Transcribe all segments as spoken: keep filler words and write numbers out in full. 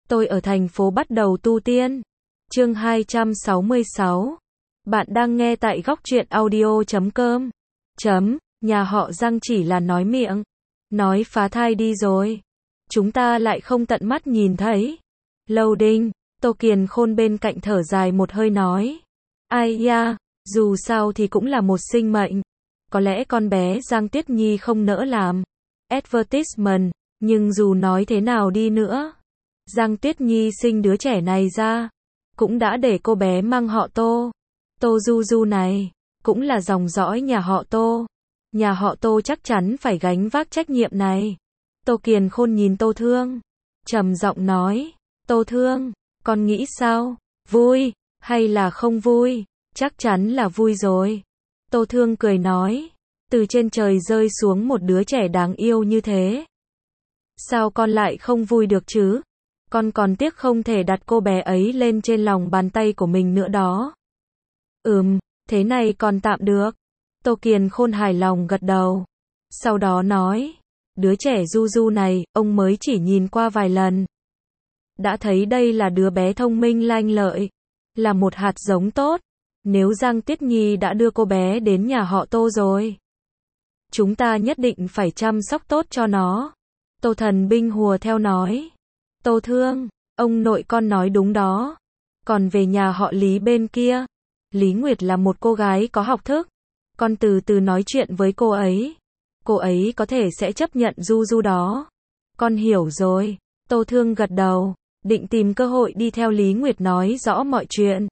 Tôi ở thành phố bắt đầu tu tiên. Chương hai trăm sáu mươi sáu. Bạn đang nghe tại góc truyện audio chấm com. Chấm, nhà họ Giang chỉ là nói miệng. Nói phá thai đi rồi. Chúng ta lại không tận mắt nhìn thấy. Loading, Tô Kiền Khôn bên cạnh thở dài một hơi nói. Ai da, dù sao thì cũng là một sinh mệnh. Có lẽ con bé Giang Tuyết Nhi không nỡ làm advertisement, nhưng dù nói thế nào đi nữa, Giang Tuyết Nhi sinh đứa trẻ này ra, cũng đã để cô bé mang họ Tô. Tô Du Du này, cũng là dòng dõi nhà họ Tô. Nhà họ Tô chắc chắn phải gánh vác trách nhiệm này. Tô Kiền Khôn nhìn Tô Thương, trầm giọng nói, Tô Thương, con nghĩ sao? Vui, hay là không vui? Chắc chắn là vui rồi. Tô Thương cười nói, từ trên trời rơi xuống một đứa trẻ đáng yêu như thế. Sao con lại không vui được chứ? Con còn tiếc không thể đặt cô bé ấy lên trên lòng bàn tay của mình nữa đó. Ừm, thế này còn tạm được. Tô Kiền Khôn hài lòng gật đầu. Sau đó nói, đứa trẻ Du Du này, ông mới chỉ nhìn qua vài lần. Đã thấy đây là đứa bé thông minh lanh lợi, là một hạt giống tốt. Nếu Giang Tuyết Nhi đã đưa cô bé đến nhà họ Tô rồi, chúng ta nhất định phải chăm sóc tốt cho nó. Tô Thần Binh hùa theo nói. Tô Thương, ông nội con nói đúng đó. Còn về nhà họ Lý bên kia, Lý Nguyệt là một cô gái có học thức. Con từ từ nói chuyện với cô ấy. Cô ấy có thể sẽ chấp nhận Du Du đó. Con hiểu rồi. Tô Thương gật đầu, định tìm cơ hội đi theo Lý Nguyệt nói rõ mọi chuyện.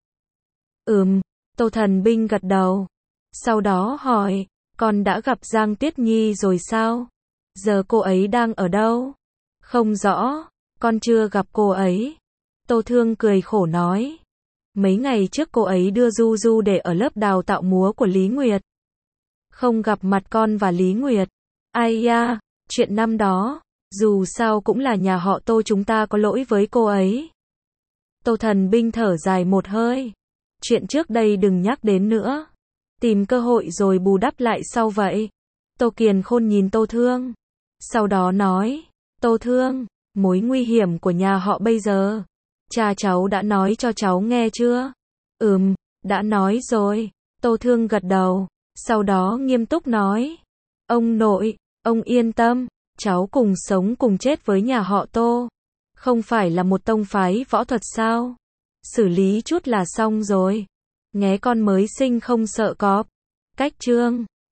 Ừm, Tô Thần Binh gật đầu. Sau đó hỏi, con đã gặp Giang Tuyết Nhi rồi sao? Giờ cô ấy đang ở đâu? Không rõ, con chưa gặp cô ấy. Tô Thương cười khổ nói. Mấy ngày trước cô ấy đưa Du Du để ở lớp đào tạo múa của Lý Nguyệt. Không gặp mặt con và Lý Nguyệt. Ai da, chuyện năm đó, dù sao cũng là nhà họ Tô, chúng ta có lỗi với cô ấy. Tô Thần Binh thở dài một hơi. Chuyện trước đây đừng nhắc đến nữa. Tìm cơ hội rồi bù đắp lại sau vậy. Tô Kiền Khôn nhìn Tô Thương. Sau đó nói, Tô Thương, mối nguy hiểm của nhà họ bây giờ, cha cháu đã nói cho cháu nghe chưa? Ừm, đã nói rồi. Tô Thương gật đầu. Sau đó nghiêm túc nói, ông nội, ông yên tâm, cháu cùng sống cùng chết với nhà họ Tô. Không phải là một tông phái võ thuật sao? Xử lý chút là xong rồi. Nghé con mới sinh không sợ cọp. Cách chương